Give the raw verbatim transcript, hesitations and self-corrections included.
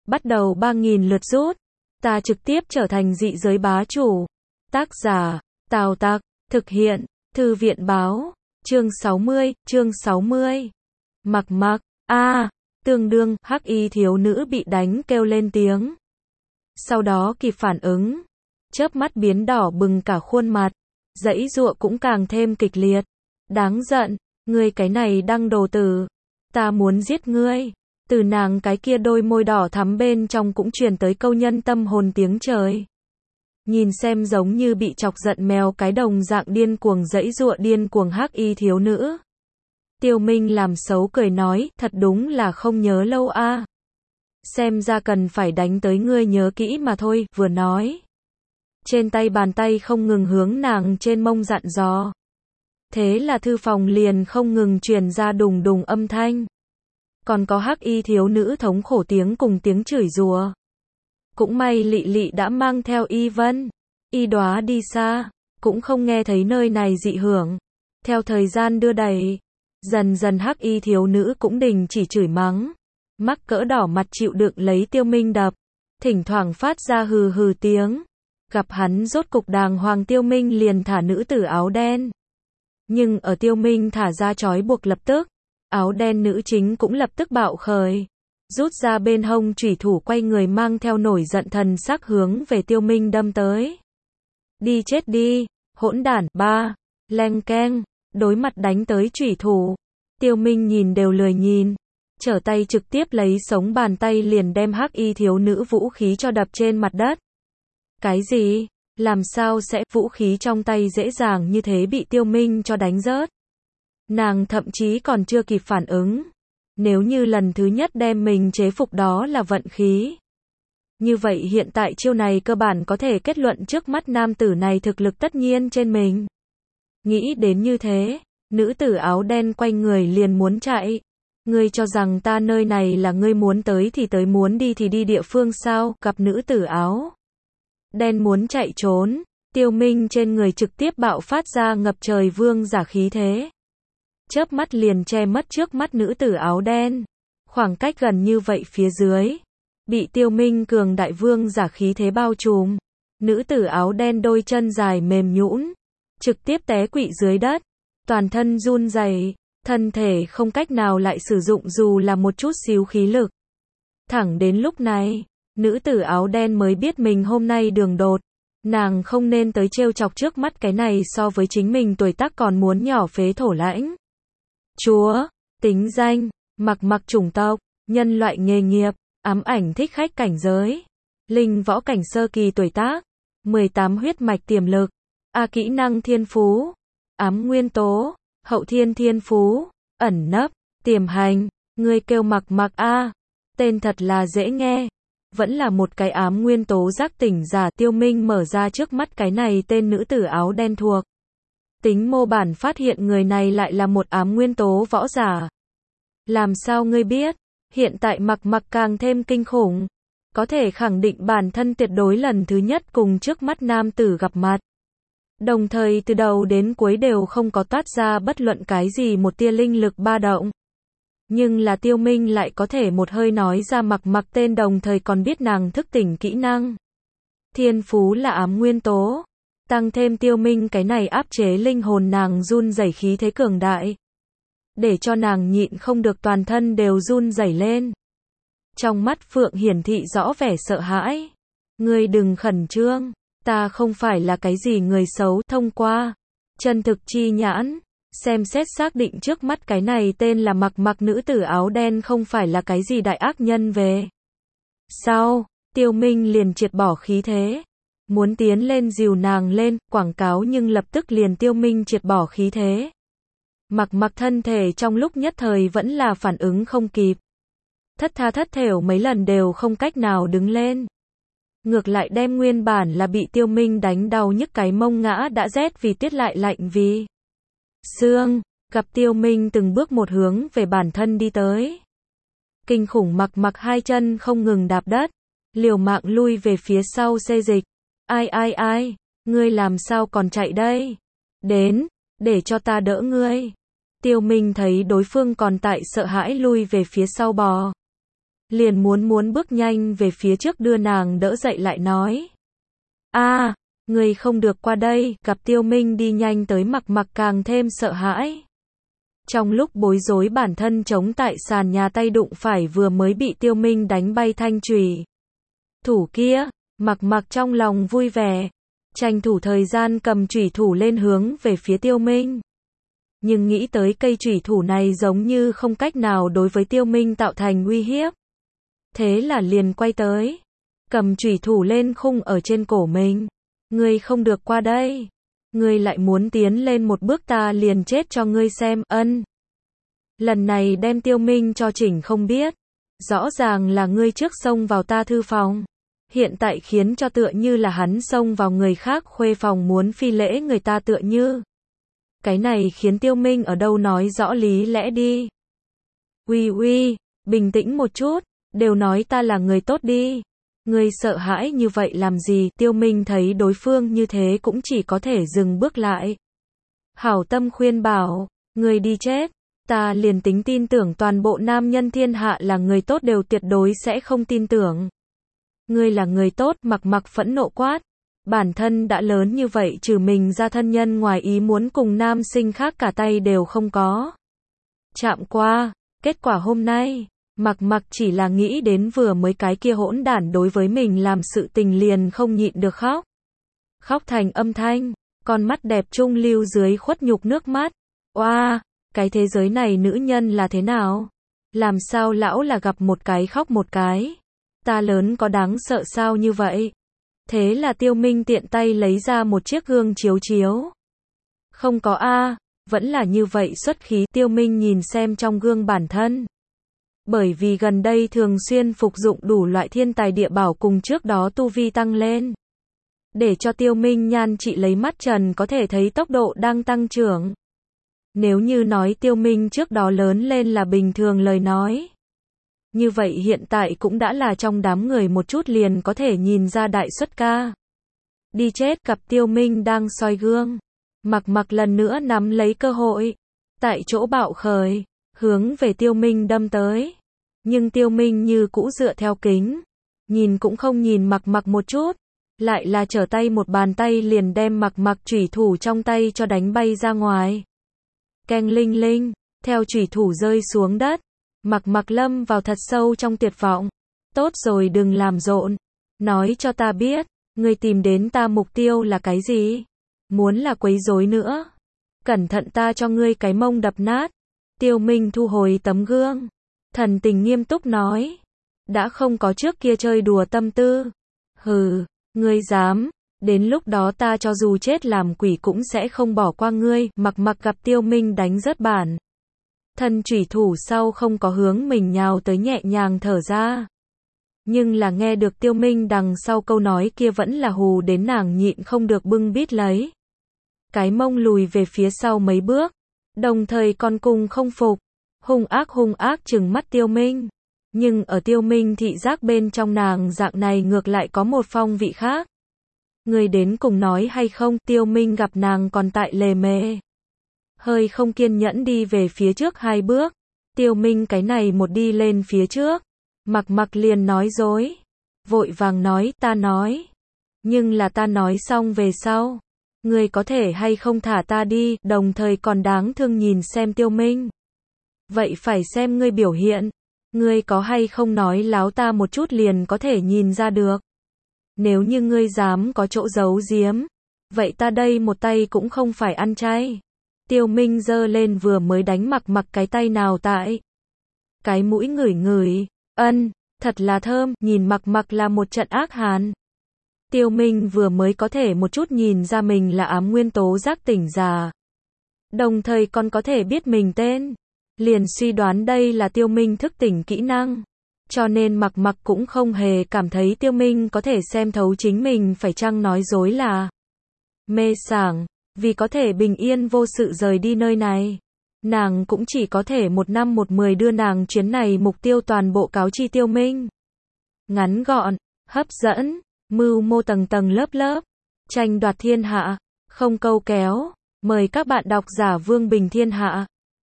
bắt đầu ba nghìn lượt rút. Ta trực tiếp trở thành dị giới bá chủ. Tác giả, Tào Tặc, thực hiện, Thư viện báo, chương sáu mươi, chương sáu mươi. Mặc mặc, a, tương đương, hắc y thiếu nữ bị đánh kêu lên tiếng. Sau đó kịp phản ứng, chớp mắt biến đỏ bừng cả khuôn mặt, giãy giụa cũng càng thêm kịch liệt. Đáng giận, ngươi cái này đăng đồ tử, ta muốn giết ngươi. Từ nàng cái kia đôi môi đỏ thắm bên trong cũng truyền tới câu nhân tâm hồn tiếng trời. Nhìn xem giống như bị chọc giận mèo cái đồng dạng điên cuồng giãy giụa điên cuồng hắc y thiếu nữ. Tiêu Minh làm xấu cười nói, thật đúng là không nhớ lâu a. Xem ra cần phải đánh tới ngươi nhớ kỹ mà thôi, vừa nói. Trên tay bàn tay không ngừng hướng nàng trên mông dặn dò. Thế là thư phòng liền không ngừng truyền ra đùng đùng âm thanh. Còn có hắc y thiếu nữ thống khổ tiếng cùng tiếng chửi rủa. Cũng may Lị Lị đã mang theo Y Vân, Y Đóa đi xa, cũng không nghe thấy nơi này dị hưởng. Theo thời gian đưa đẩy, dần dần hắc y thiếu nữ cũng đình chỉ chửi mắng, mắc cỡ đỏ mặt chịu đựng lấy Tiêu Minh đập, thỉnh thoảng phát ra hừ hừ tiếng. Gặp hắn rốt cục đàng hoàng, Tiêu Minh liền thả nữ tử áo đen. Nhưng ở Tiêu Minh thả ra trói buộc lập tức, áo đen nữ chính cũng lập tức bạo khởi, rút ra bên hông chủy thủ quay người mang theo nổi giận thần sắc hướng về Tiêu Minh đâm tới. Đi chết đi, hỗn đản, ba, leng keng, đối mặt đánh tới chủy thủ. Tiêu Minh nhìn đều lười nhìn, trở tay trực tiếp lấy sống bàn tay liền đem hắc y thiếu nữ vũ khí cho đập trên mặt đất. Cái gì? Làm sao sẽ vũ khí trong tay dễ dàng như thế bị Tiêu Minh cho đánh rớt? Nàng thậm chí còn chưa kịp phản ứng. Nếu như lần thứ nhất đem mình chế phục đó là vận khí. Như vậy hiện tại chiêu này cơ bản có thể kết luận trước mắt nam tử này thực lực tất nhiên trên mình. Nghĩ đến như thế, nữ tử áo đen quay người liền muốn chạy. Ngươi cho rằng ta nơi này là ngươi muốn tới thì tới, muốn đi thì đi địa phương sao? Gặp nữ tử áo đen muốn chạy trốn, Tiêu Minh trên người trực tiếp bạo phát ra ngập trời vương giả khí thế. Chớp mắt liền che mất trước mắt nữ tử áo đen. Khoảng cách gần như vậy phía dưới, bị Tiêu Minh cường đại vương giả khí thế bao trùm. Nữ tử áo đen đôi chân dài mềm nhũn, trực tiếp té quỵ dưới đất, toàn thân run rẩy, thân thể không cách nào lại sử dụng dù là một chút xíu khí lực. Thẳng đến lúc này, nữ tử áo đen mới biết mình hôm nay đường đột. Nàng không nên tới trêu chọc trước mắt cái này so với chính mình tuổi tác còn muốn nhỏ phế thổ lãnh. Chúa, tính danh, mặc mặc chủng tộc, nhân loại nghề nghiệp, ám ảnh thích khách cảnh giới, linh võ cảnh sơ kỳ tuổi tác, mười tám huyết mạch tiềm lực, a kỹ năng thiên phú, ám nguyên tố, hậu thiên thiên phú, ẩn nấp, tiềm hành, ngươi kêu mặc mặc a, tên thật là dễ nghe. Vẫn là một cái ám nguyên tố giác tỉnh giả. Tiêu Minh mở ra trước mắt cái này tên nữ tử áo đen thuộc tính mô bản, phát hiện người này lại là một ám nguyên tố võ giả. Làm sao ngươi biết? Hiện tại mặc mặc càng thêm kinh khủng, có thể khẳng định bản thân tuyệt đối lần thứ nhất cùng trước mắt nam tử gặp mặt. Đồng thời từ đầu đến cuối đều không có toát ra bất luận cái gì một tia linh lực ba động. Nhưng là Tiêu Minh lại có thể một hơi nói ra mặc mặc tên, đồng thời còn biết nàng thức tỉnh kỹ năng. Thiên phú là ám nguyên tố. Tăng thêm Tiêu Minh cái này áp chế linh hồn nàng run rẩy khí thế cường đại, để cho nàng nhịn không được toàn thân đều run rẩy lên. Trong mắt Phượng hiển thị rõ vẻ sợ hãi. Ngươi đừng khẩn trương, ta không phải là cái gì người xấu. Thông qua chân thực chi nhãn, xem xét xác định trước mắt cái này tên là mặc mặc nữ tử áo đen không phải là cái gì đại ác nhân về sau, Tiêu Minh liền triệt bỏ khí thế, muốn tiến lên dìu nàng lên, quảng cáo, nhưng lập tức liền Tiêu Minh triệt bỏ khí thế. Mặc mặc thân thể trong lúc nhất thời vẫn là phản ứng không kịp. Thất tha thất thểu mấy lần đều không cách nào đứng lên. Ngược lại đem nguyên bản là bị Tiêu Minh đánh đau nhức cái mông ngã đã rét vì tuyết lại lạnh vì sương. Gặp Tiêu Minh từng bước một hướng về bản thân đi tới. Kinh khủng mặc mặc hai chân không ngừng đạp đất, liều mạng lui về phía sau xê dịch. Ai ai ai, ngươi làm sao còn chạy đây? Đến, để cho ta đỡ ngươi. Tiêu Minh thấy đối phương còn tại sợ hãi lui về phía sau bò. liền muốn muốn bước nhanh về phía trước đưa nàng đỡ dậy lại nói. A, người không được qua đây, gặp Tiêu Minh đi nhanh tới Mặc Mặc càng thêm sợ hãi. Trong lúc bối rối bản thân chống tại sàn nhà tay đụng phải vừa mới bị Tiêu Minh đánh bay thanh chùy thủ kia, Mặc Mặc trong lòng vui vẻ, tranh thủ thời gian cầm chùy thủ lên hướng về phía Tiêu Minh. Nhưng nghĩ tới cây chùy thủ này giống như không cách nào đối với Tiêu Minh tạo thành uy hiếp. Thế là liền quay tới, cầm chùy thủ lên khung ở trên cổ mình. Ngươi không được qua đây. Ngươi lại muốn tiến lên một bước ta liền chết cho ngươi xem, ân. Lần này đem Tiêu Minh cho chỉnh không biết. Rõ ràng là ngươi trước xông vào ta thư phòng. Hiện tại khiến cho tựa như là hắn xông vào người khác khuê phòng muốn phi lễ người ta tựa như. Cái này khiến Tiêu Minh ở đâu nói rõ lý lẽ đi. Uy uy, bình tĩnh một chút, đều nói ta là người tốt đi. Ngươi sợ hãi như vậy làm gì? Tiêu Minh thấy đối phương như thế cũng chỉ có thể dừng bước lại. Hảo tâm khuyên bảo, ngươi đi chết. Ta liền tính tin tưởng toàn bộ nam nhân thiên hạ là người tốt đều tuyệt đối sẽ không tin tưởng. Ngươi là người tốt, Mặc Mặc phẫn nộ quát. Bản thân đã lớn như vậy trừ mình ra thân nhân ngoài ý muốn cùng nam sinh khác cả tay đều không có. Chạm qua, kết quả hôm nay, Mặc Mặc chỉ là nghĩ đến vừa mới cái kia hỗn đản đối với mình làm sự tình liền không nhịn được khóc. Khóc thành âm thanh, con mắt đẹp trung lưu dưới khuất nhục nước mắt. Oa, wow, cái thế giới này nữ nhân là thế nào? Làm sao lão là gặp một cái khóc một cái? Ta lớn có đáng sợ sao như vậy? Thế là Tiêu Minh tiện tay lấy ra một chiếc gương chiếu chiếu. Không có a, vẫn là như vậy xuất khí. Tiêu Minh nhìn xem trong gương bản thân. Bởi vì gần đây thường xuyên phục dụng đủ loại thiên tài địa bảo cùng trước đó tu vi tăng lên. Để cho Tiêu Minh nhan trị lấy mắt trần có thể thấy tốc độ đang tăng trưởng. Nếu như nói Tiêu Minh trước đó lớn lên là bình thường lời nói. Như vậy hiện tại cũng đã là trong đám người một chút liền có thể nhìn ra đại xuất ca. Đi chết, cặp Tiêu Minh đang soi gương. Mặc Mặc lần nữa nắm lấy cơ hội. Tại chỗ bạo khởi, hướng về Tiêu Minh đâm tới. Nhưng Tiêu Minh như cũ dựa theo kính. Nhìn cũng không nhìn Mặc Mặc một chút. Lại là trở tay một bàn tay liền đem Mặc Mặc chủy thủ trong tay cho đánh bay ra ngoài. Keng linh linh, theo chủy thủ rơi xuống đất. Mặc Mặc lâm vào thật sâu trong tuyệt vọng. Tốt rồi đừng làm rộn. Nói cho ta biết, ngươi tìm đến ta mục tiêu là cái gì? Muốn là quấy rối nữa. Cẩn thận ta cho ngươi cái mông đập nát. Tiêu Minh thu hồi tấm gương. Thần tình nghiêm túc nói. Đã không có trước kia chơi đùa tâm tư. Hừ, ngươi dám. Đến lúc đó ta cho dù chết làm quỷ cũng sẽ không bỏ qua ngươi. Mặc Mặc gặp Tiêu Minh đánh rất bản. Thân chủy thủ sau không có hướng mình nhào tới nhẹ nhàng thở ra. Nhưng là nghe được Tiêu Minh đằng sau câu nói kia vẫn là hù đến nàng nhịn không được bưng bít lấy. Cái mông lùi về phía sau mấy bước. Đồng thời còn cùng không phục. Hung ác hung ác trừng mắt Tiêu Minh. Nhưng ở Tiêu Minh thị giác bên trong nàng dạng này ngược lại có một phong vị khác. Người đến cùng nói hay không? Tiêu Minh gặp nàng còn tại lề mề. Hơi không kiên nhẫn đi về phía trước hai bước. Tiêu Minh cái này một đi lên phía trước. Mặc Mặc liền nói dối. Vội vàng nói ta nói. Nhưng là ta nói xong về sau. Ngươi có thể hay không thả ta đi, đồng thời còn đáng thương nhìn xem Tiêu Minh. Vậy phải xem ngươi biểu hiện. Ngươi có hay không nói láo ta một chút liền có thể nhìn ra được. Nếu như ngươi dám có chỗ giấu giếm. Vậy ta đây một tay cũng không phải ăn chay. Tiêu Minh giơ lên vừa mới đánh Mặc Mặc cái tay nào tại. Cái mũi ngửi ngửi. Ân, thật là thơm, nhìn Mặc Mặc là một trận ác hàn. Tiêu Minh vừa mới có thể một chút nhìn ra mình là ám nguyên tố giác tỉnh giả. Đồng thời còn có thể biết mình tên. Liền suy đoán đây là Tiêu Minh thức tỉnh kỹ năng. Cho nên Mặc Mặc cũng không hề cảm thấy Tiêu Minh có thể xem thấu chính mình phải chăng nói dối là mê sảng. Vì có thể bình yên vô sự rời đi nơi này. Nàng cũng chỉ có thể một năm một mười đưa nàng chuyến này mục tiêu toàn bộ cáo chi Tiêu Minh. Ngắn gọn, hấp dẫn, mưu mô tầng tầng lớp lớp, tranh đoạt thiên hạ, không câu kéo. Mời các bạn đọc giả Vương Bình Thiên Hạ.